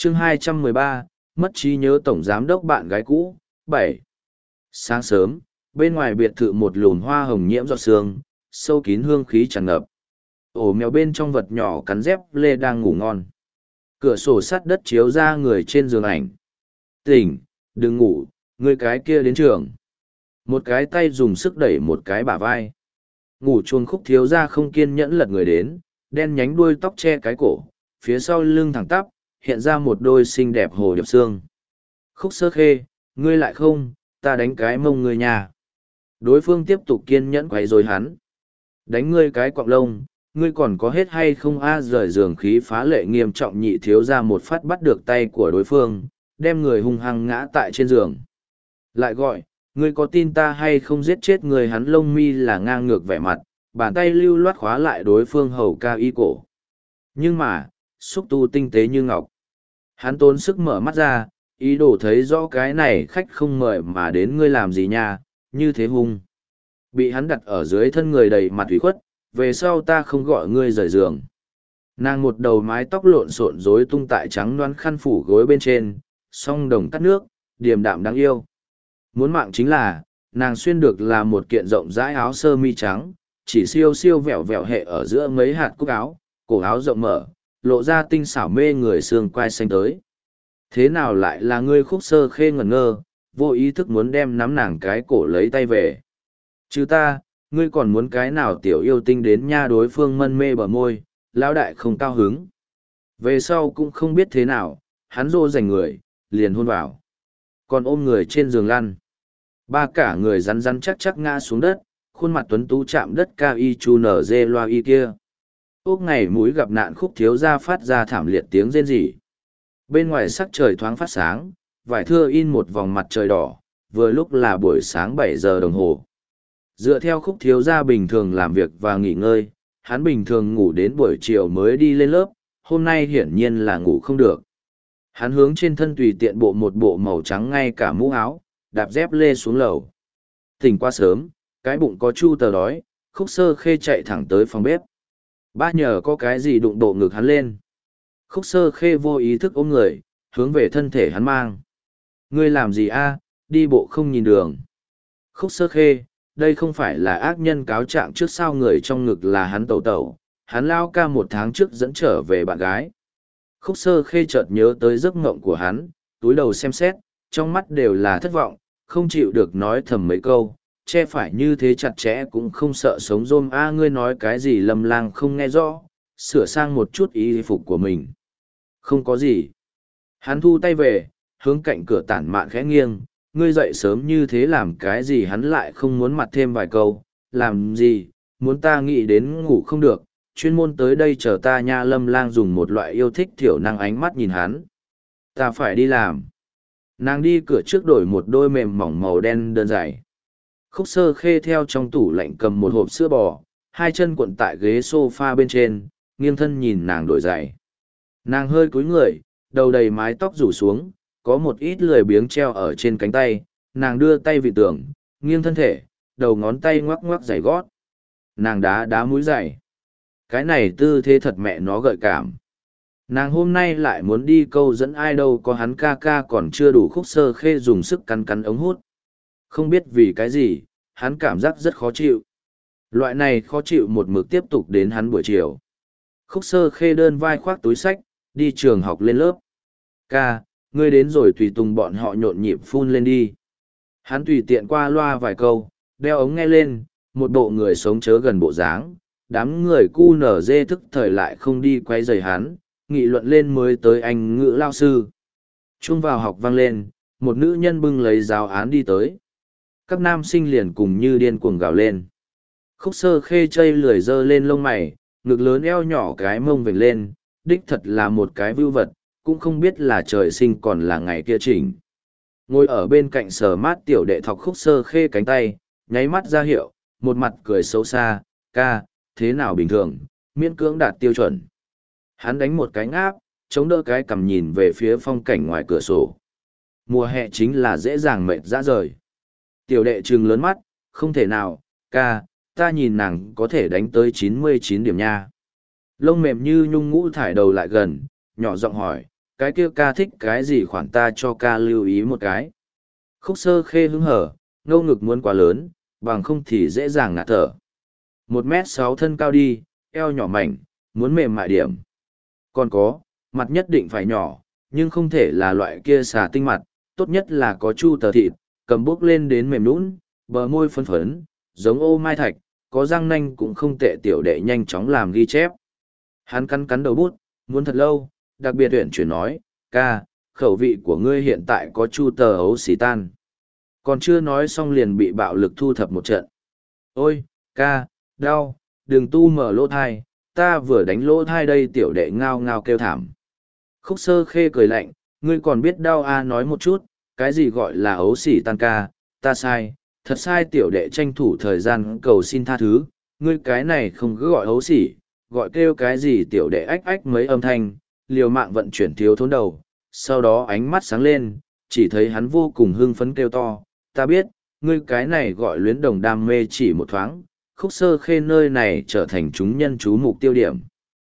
Chương 213, mất trí nhớ tổng giám đốc bạn gái cũ, 7. Sáng sớm, bên ngoài biệt thự một lùm hoa hồng nhiễm giọt sương, sâu kín hương khí tràn ngập. Ổ mèo bên trong vật nhỏ cắn dép lê đang ngủ ngon. Cửa sổ sắt đất chiếu ra người trên giường ảnh. Tỉnh, đừng ngủ, người cái kia đến trường. Một cái tay dùng sức đẩy một cái bả vai. Ngủ chuông Khúc thiếu gia không kiên nhẫn lật người đến, đen nhánh đuôi tóc che cái cổ, phía sau lưng thẳng tắp, hiện ra một đôi xinh đẹp hồ điệp xương. Khúc Sơ Khê, ngươi lại không, ta đánh cái mông ngươi nhà. Đối phương tiếp tục kiên nhẫn quấy rối hắn. Đánh ngươi cái quạng lông, ngươi còn có hết hay không a? Rời giường khí phá lệ nghiêm trọng nhị thiếu ra một phát bắt được tay của đối phương, đem người hung hăng ngã tại trên giường. Lại gọi, ngươi có tin ta hay không giết chết người? Hắn lông mi là ngang ngược vẻ mặt, bàn tay lưu loát khóa lại đối phương hầu ca y cổ. Nhưng mà, xúc tu tinh tế như ngọc. Hắn tốn sức mở mắt ra, ý đồ thấy rõ cái này khách không mời mà đến ngươi làm gì nha, như thế hung. Bị hắn đặt ở dưới thân người đầy mặt ủy khuất, về sau ta không gọi ngươi rời giường. Nàng một đầu mái tóc lộn xộn rối tung tại trắng đoán khăn phủ gối bên trên, song đồng cắt nước, điềm đạm đáng yêu. Muốn mạng chính là, nàng xuyên được là một kiện rộng rãi áo sơ mi trắng, chỉ siêu siêu vẹo vẹo hệ ở giữa mấy hạt cúc áo, cổ áo rộng mở, lộ ra tinh xảo mê người xương quai xanh tới. Thế nào lại là ngươi? Khúc Sơ Khê ngẩn ngơ, vô ý thức muốn đem nắm nàng cái cổ lấy tay về. Chứ ta, ngươi còn muốn cái nào tiểu yêu tinh đến nha? Đối phương mân mê bờ môi, lão đại không cao hứng. Về sau cũng không biết thế nào, hắn rô rành người, liền hôn vào. Còn ôm người trên giường lăn. Ba cả người rắn rắn chắc chắc ngã xuống đất, khuôn mặt tuấn tú chạm đất cao y chu nở dê loa y kia. Úc ngày mũi gặp nạn Khúc thiếu gia phát ra thảm liệt tiếng rên rỉ. Bên ngoài sắc trời thoáng phát sáng, vải thưa in một vòng mặt trời đỏ, vừa lúc là buổi sáng 7 giờ đồng hồ. Dựa theo Khúc thiếu gia bình thường làm việc và nghỉ ngơi, hắn bình thường ngủ đến buổi chiều mới đi lên lớp, hôm nay hiển nhiên là ngủ không được. Hắn hướng trên thân tùy tiện bộ một bộ màu trắng ngay cả mũ áo, đạp dép lê xuống lầu. Tỉnh quá sớm, cái bụng có chu tờ đói, Khúc Sơ Khê chạy thẳng tới phòng bếp. Ba nhờ có cái gì đụng độ ngực hắn lên. Khúc Sơ Khê vô ý thức ôm người, hướng về thân thể hắn mang. Ngươi làm gì a? Đi bộ không nhìn đường. Khúc Sơ Khê, đây không phải là ác nhân cáo trạng trước sao? Người trong ngực là hắn tẩu tẩu, hắn lao ca 1 tháng trước dẫn trở về bạn gái. Khúc Sơ Khê chợt nhớ tới giấc mộng của hắn, túi đầu xem xét, trong mắt đều là thất vọng, không chịu được nói thầm mấy câu, che phải như thế chặt chẽ cũng không sợ sống rôm a. Ngươi nói cái gì? Lâm Lang không nghe rõ, sửa sang một chút y phục của mình. Không có gì. Hắn thu tay về, hướng cạnh cửa tản mạn khẽ nghiêng, ngươi dậy sớm như thế làm cái gì? Hắn lại không muốn mặt thêm vài câu, làm gì, muốn ta nghĩ đến ngủ không được, chuyên môn tới đây chờ ta nha. Lâm Lang dùng một loại yêu thích thiểu năng ánh mắt nhìn hắn. Ta phải đi làm. Nàng đi cửa trước đổi một đôi mềm mỏng màu đen đơn giản. Khúc Sơ Khê theo trong tủ lạnh cầm một hộp sữa bò, 2 chân cuộn tại ghế sofa bên trên, nghiêng thân nhìn nàng đổi giày. Nàng hơi cúi người, đầu đầy mái tóc rủ xuống, có một ít lười biếng treo ở trên cánh tay, nàng đưa tay vị tường, nghiêng thân thể, đầu ngón tay ngoắc ngoắc giày gót. Nàng đá đá mũi giày. Cái này tư thế thật mẹ nó gợi cảm. Nàng hôm nay lại muốn đi câu dẫn ai đâu, có hắn ca ca còn chưa đủ. Khúc Sơ Khê dùng sức cắn cắn ống hút. Không biết vì cái gì, hắn cảm giác rất khó chịu. Loại này khó chịu một mực tiếp tục đến hắn buổi chiều. Khúc Sơ Khê đơn vai khoác túi sách, đi trường học lên lớp. Ca, ngươi đến rồi? Tùy tùng bọn họ nhộn nhịp phun lên đi. Hắn tùy tiện qua loa vài câu, đeo ống nghe lên, một bộ người sống chớ gần bộ dáng. Đám người cu nở dê thức thời lại không đi quay rầy hắn, nghị luận lên mới tới anh ngữ lao sư. Chuông vào học vang lên, một nữ nhân bưng lấy giáo án đi tới. Các nam sinh liền cùng như điên cuồng gào lên. Khúc Sơ Khê chây lười dơ lên lông mày, ngực lớn eo nhỏ cái mông vểnh lên, đích thật là một cái vưu vật, cũng không biết là trời sinh còn là ngày kia chỉnh. Ngồi ở bên cạnh sờ mát tiểu đệ thọc Khúc Sơ Khê cánh tay, nháy mắt ra hiệu, một mặt cười xấu xa, ca, thế nào bình thường, miễn cưỡng đạt tiêu chuẩn. Hắn đánh một cái ngáp, chống đỡ cái cằm nhìn về phía phong cảnh ngoài cửa sổ. Mùa hè chính là dễ dàng mệt ra rời. Tiểu đệ trừng lớn mắt, không thể nào, ca, ta nhìn nàng có thể đánh tới 99 điểm nha. Lông mềm như nhung ngũ thải đầu lại gần, nhỏ giọng hỏi, cái kia ca thích cái gì khoản ta cho ca lưu ý một cái. Khúc Sơ Khê hứng hở, ngâu ngực muốn quá lớn, bằng không thì dễ dàng ngạt thở. 1m6 thân cao đi, eo nhỏ mảnh, muốn mềm mại điểm. Còn có, mặt nhất định phải nhỏ, nhưng không thể là loại kia xà tinh mặt, tốt nhất là có chu tờ thịt, cầm bốc lên đến mềm nũng, bờ môi phấn phấn, giống ô mai thạch, có răng nanh cũng không tệ. Tiểu đệ nhanh chóng làm ghi chép. Hắn cắn cắn đầu bút, muốn thật lâu, đặc biệt tuyển chuyển nói, ca, khẩu vị của ngươi hiện tại có chu tờ ấu xì tan. Còn chưa nói xong liền bị bạo lực thu thập một trận. Ôi, ca, đau, đừng tu mở lỗ thai, ta vừa đánh lỗ thai đây. Tiểu đệ ngao ngao kêu thảm. Khúc Sơ Khê cười lạnh, ngươi còn biết đau à, nói một chút, cái gì gọi là ấu xỉ tan ca, ta sai, thật sai. Tiểu đệ tranh thủ thời gian cầu xin tha thứ, ngươi cái này không cứ gọi ấu xỉ, gọi kêu cái gì. Tiểu đệ ách ách mấy âm thanh, liều mạng vận chuyển thiếu thốn đầu, sau đó ánh mắt sáng lên, chỉ thấy hắn vô cùng hưng phấn kêu to, ta biết, ngươi cái này gọi luyến đồng đam mê. Chỉ một thoáng, Khúc Sơ Khê nơi này trở thành chúng nhân chú mục tiêu điểm.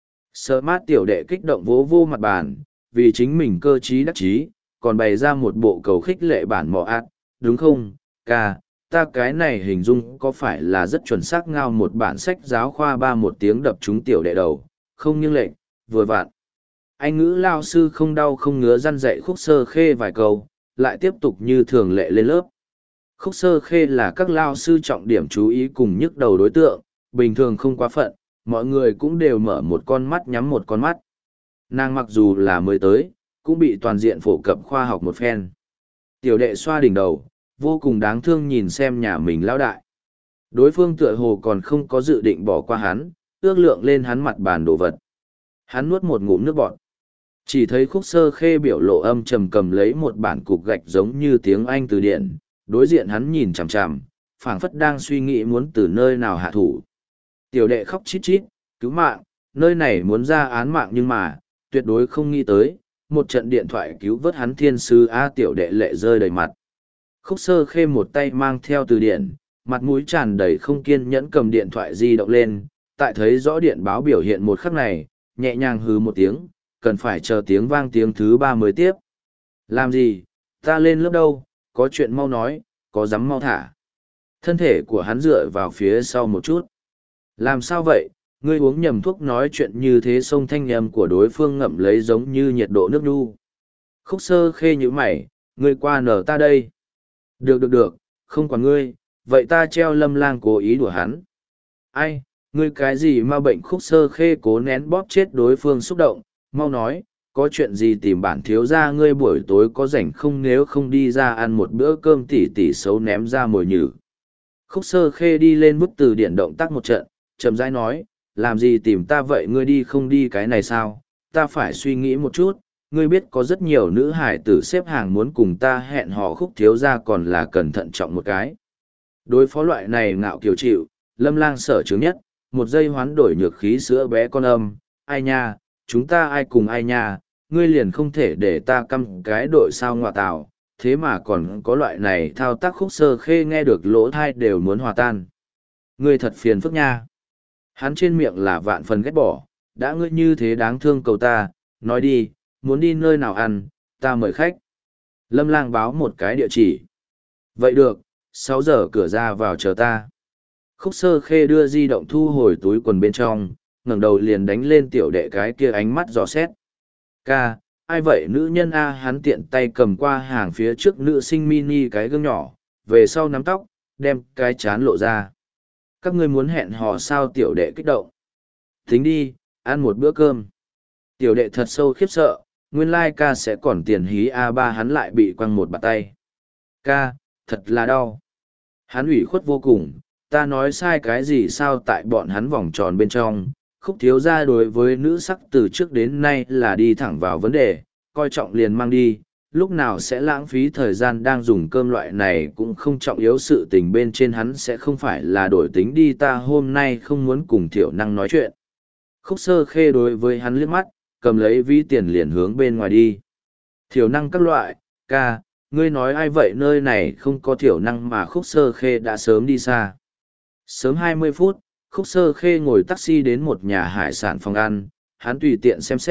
Sợ mát tiểu đệ kích động vỗ vô mặt bàn, vì chính mình cơ trí đắc chí, còn bày ra một bộ cầu khích lệ bản mọ ạt, đúng không, ca, ta cái này hình dung có phải là rất chuẩn xác ngao một bản sách giáo khoa ba một tiếng đập trúng tiểu đệ đầu, không nghiêng lệch, vừa vặn. Anh ngữ lao sư không đau không ngứa răn dạy Khúc Sơ Khê vài câu, lại tiếp tục như thường lệ lên lớp. Khúc Sơ Khê là các lao sư trọng điểm chú ý cùng nhức đầu đối tượng, bình thường không quá phận, mọi người cũng đều mở một con mắt nhắm một con mắt. Nàng mặc dù là mới tới, cũng bị toàn diện phổ cập khoa học một phen. Tiểu đệ xoa đỉnh đầu, vô cùng đáng thương nhìn xem nhà mình lão đại. Đối phương tựa hồ còn không có dự định bỏ qua hắn, ước lượng lên hắn mặt bàn đồ vật. Hắn nuốt một ngụm nước bọt. Chỉ thấy Khúc Sơ Khê biểu lộ âm trầm cầm lấy một bản cục gạch giống như tiếng Anh từ điển, đối diện hắn nhìn chằm chằm, phảng phất đang suy nghĩ muốn từ nơi nào hạ thủ. Tiểu đệ khóc chít chít, cứu mạng, nơi này muốn ra án mạng nhưng mà, tuyệt đối không nghĩ tới, một trận điện thoại cứu vớt hắn thiên sư A. Tiểu đệ lệ rơi đầy mặt. Khúc Sơ Khê một tay mang theo từ điển, mặt mũi tràn đầy không kiên nhẫn cầm điện thoại di động lên, tại thấy rõ điện báo biểu hiện một khắc này, nhẹ nhàng hứ một tiếng, cần phải chờ tiếng vang tiếng thứ ba mới tiếp. Làm gì, ta lên lớp đâu, có chuyện mau nói, có dám mau thả. Thân thể của hắn dựa vào phía sau một chút. Làm sao vậy, ngươi uống nhầm thuốc nói chuyện như thế. Sông thanh âm của đối phương ngậm lấy giống như nhiệt độ nước đu. Khúc Sơ Khê như mày, ngươi qua nở ta đây. Được, không quản ngươi, vậy ta treo Lâm Lang cố ý đùa hắn. Ai, ngươi cái gì mà bệnh. Khúc Sơ Khê cố nén bóp chết đối phương xúc động, mau nói, có chuyện gì tìm bản thiếu gia ngươi buổi tối có rảnh không, nếu không đi ra ăn một bữa cơm. Tỉ xấu ném ra mồi nhử. Khúc Sơ Khê đi lên bức từ điển động tác một trận, chậm rãi nói, làm gì tìm ta vậy, ngươi đi không đi cái này sao, ta phải suy nghĩ một chút, ngươi biết có rất nhiều nữ hải tử xếp hàng muốn cùng ta hẹn hò. Khúc thiếu gia còn là cẩn thận trọng một cái. Đối phó loại này ngạo kiều chịu, Lâm Lang sở chứng nhất, một giây hoán đổi nhược khí sữa bé con âm, ai nha, chúng ta ai cùng ai nha, ngươi liền không thể để ta căm cái đội sao ngoại tảo, thế mà còn có loại này thao tác. Khúc Sơ Khê nghe được lỗ thai đều muốn hòa tan. Ngươi thật phiền phức nha. Hắn trên miệng là vạn phần ghét bỏ, đã ngươi như thế đáng thương cầu ta, nói đi, muốn đi nơi nào ăn, ta mời khách. Lâm Lang báo một cái địa chỉ. Vậy được, 6 giờ cửa ra vào chờ ta. Khúc Sơ Khê đưa di động thu hồi túi quần bên trong, ngẩng đầu liền đánh lên tiểu đệ cái kia ánh mắt dò xét. Ca, ai vậy nữ nhân A? Hắn tiện tay cầm qua hàng phía trước nữ sinh mini cái gương nhỏ, về sau nắm tóc, đem cái chán lộ ra. Các ngươi muốn hẹn hò sao? Tiểu đệ kích động. Tính đi, ăn một bữa cơm. Tiểu đệ thật sâu khiếp sợ, nguyên lai ca sẽ còn tiền hí A3. Hắn lại bị quăng một bạt tay. Ca, thật là đau. Hắn ủy khuất vô cùng, ta nói sai cái gì sao? Tại bọn hắn vòng tròn bên trong, Khúc thiếu gia đối với nữ sắc từ trước đến nay là đi thẳng vào vấn đề, coi trọng liền mang đi, lúc nào sẽ lãng phí thời gian đang dùng cơm loại này cũng không trọng yếu sự tình bên trên. Hắn sẽ không phải là đổi tính đi, ta hôm nay không muốn cùng Thiểu Năng nói chuyện. Khúc Sơ Khê đối với hắn liếc mắt, cầm lấy ví tiền liền hướng bên ngoài đi. Thiểu Năng các loại, ca, ngươi nói ai vậy, nơi này không có Thiểu Năng mà. Khúc Sơ Khê đã sớm đi xa. Sớm 20 phút, Khúc Sơ Khê ngồi taxi đến một nhà hải sản phòng ăn, hắn tùy tiện xem xét,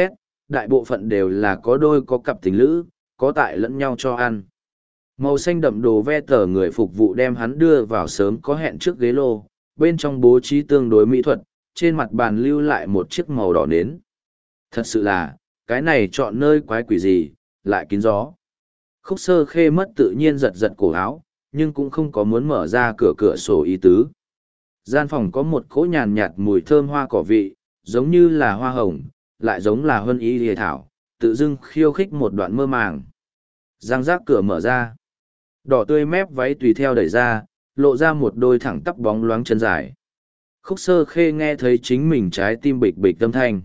đại bộ phận đều là có đôi có cặp tình lữ, có tại lẫn nhau cho ăn. Màu xanh đậm đồ ve tờ người phục vụ đem hắn đưa vào sớm có hẹn trước ghế lô, bên trong bố trí tương đối mỹ thuật, trên mặt bàn lưu lại một chiếc màu đỏ nến. Thật sự là, cái này chọn nơi quái quỷ gì, lại kín gió. Khúc Sơ Khê mất tự nhiên giật giật cổ áo, nhưng cũng không có muốn mở ra cửa sổ ý tứ. Gian phòng có một cỗ nhàn nhạt mùi thơm hoa cỏ vị, giống như là hoa hồng, lại giống là huân ý lìa thảo, tự dưng khiêu khích một đoạn mơ màng. Giang giác cửa mở ra. Đỏ tươi mép váy tùy theo đẩy ra, lộ ra một đôi thẳng tắp bóng loáng chân dài. Khúc Sơ Khê nghe thấy chính mình trái tim bịch bịch âm thanh.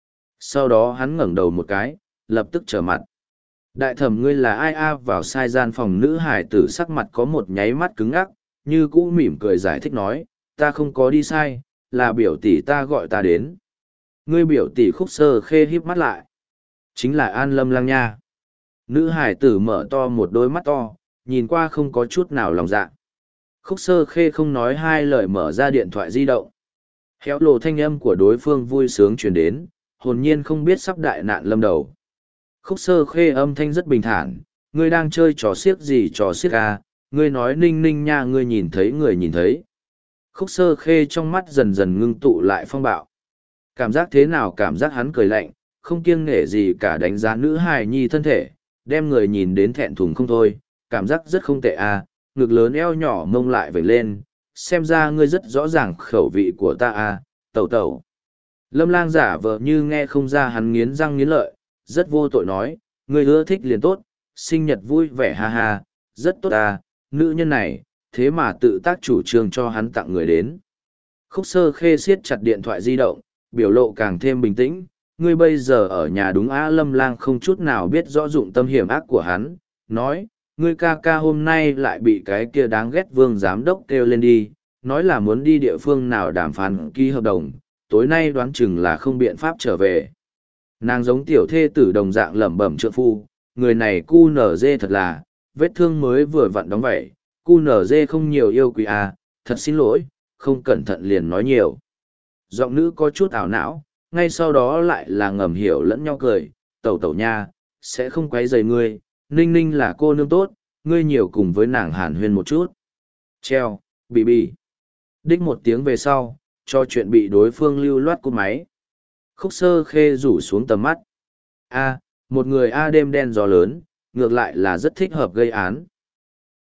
Sau đó hắn ngẩng đầu một cái, lập tức trở mặt. Đại thẩm ngươi là ai a? Vào sai gian phòng nữ hải tử sắc mặt có một nháy mắt cứng ngắc, như cũ mỉm cười giải thích nói, ta không có đi sai, là biểu tỷ ta gọi ta đến. Ngươi biểu tỷ Khúc Sơ Khê híp mắt lại. Chính là An Lâm Lang nha. Nữ hải tử mở to một đôi mắt to, nhìn qua không có chút nào lòng dạ. Khúc Sơ Khê không nói hai lời mở ra điện thoại di động. Héo lộ thanh âm của đối phương vui sướng truyền đến, hồn nhiên không biết sắp đại nạn lâm đầu. Khúc Sơ Khê âm thanh rất bình thản, ngươi đang chơi trò xiếc gì trò xiếc à, ngươi nói ninh ninh nha, ngươi nhìn thấy người nhìn thấy. Khúc Sơ Khê trong mắt dần dần ngưng tụ lại phong bạo. Cảm giác thế nào? Cảm giác hắn cười lạnh, không kiêng nể gì cả đánh giá nữ hài nhi thân thể, đem người nhìn đến thẹn thùng không thôi, cảm giác rất không tệ à, ngực lớn eo nhỏ mông lại vểnh lên, xem ra ngươi rất rõ ràng khẩu vị của ta à, tẩu tẩu. Lâm Lang giả vờ như nghe không ra hắn nghiến răng nghiến lợi, rất vô tội nói, ngươi ưa thích liền tốt, sinh nhật vui vẻ ha ha, rất tốt à, nữ nhân này, thế mà tự tác chủ trương cho hắn tặng người đến. Khúc Sơ Khê siết chặt điện thoại di động, biểu lộ càng thêm bình tĩnh, ngươi bây giờ ở nhà đúng á? Lâm Lang không chút nào biết rõ dụng tâm hiểm ác của hắn, nói, ngươi ca ca hôm nay lại bị cái kia đáng ghét Vương giám đốc kêu lên đi, nói là muốn đi địa phương nào đàm phán ký hợp đồng, tối nay đoán chừng là không biện pháp trở về. Nàng giống tiểu thê tử đồng dạng lẩm bẩm trượng phu, người này cu nở dê thật là, vết thương mới vừa vặn đóng vậy, cu nở dê không nhiều yêu quý à, thật xin lỗi, không cẩn thận liền nói nhiều. Giọng nữ có chút ảo não, ngay sau đó lại là ngầm hiểu lẫn nhau cười, tẩu tẩu nha, sẽ không quấy rầy ngươi, ninh ninh là cô nương tốt, ngươi nhiều cùng với nàng hàn huyên một chút. Treo, bị. Đích một tiếng về sau, cho chuyện bị đối phương lưu loát cúp máy. Khúc Sơ Khê rủ xuống tầm mắt. Một người đêm đen gió lớn, ngược lại là rất thích hợp gây án.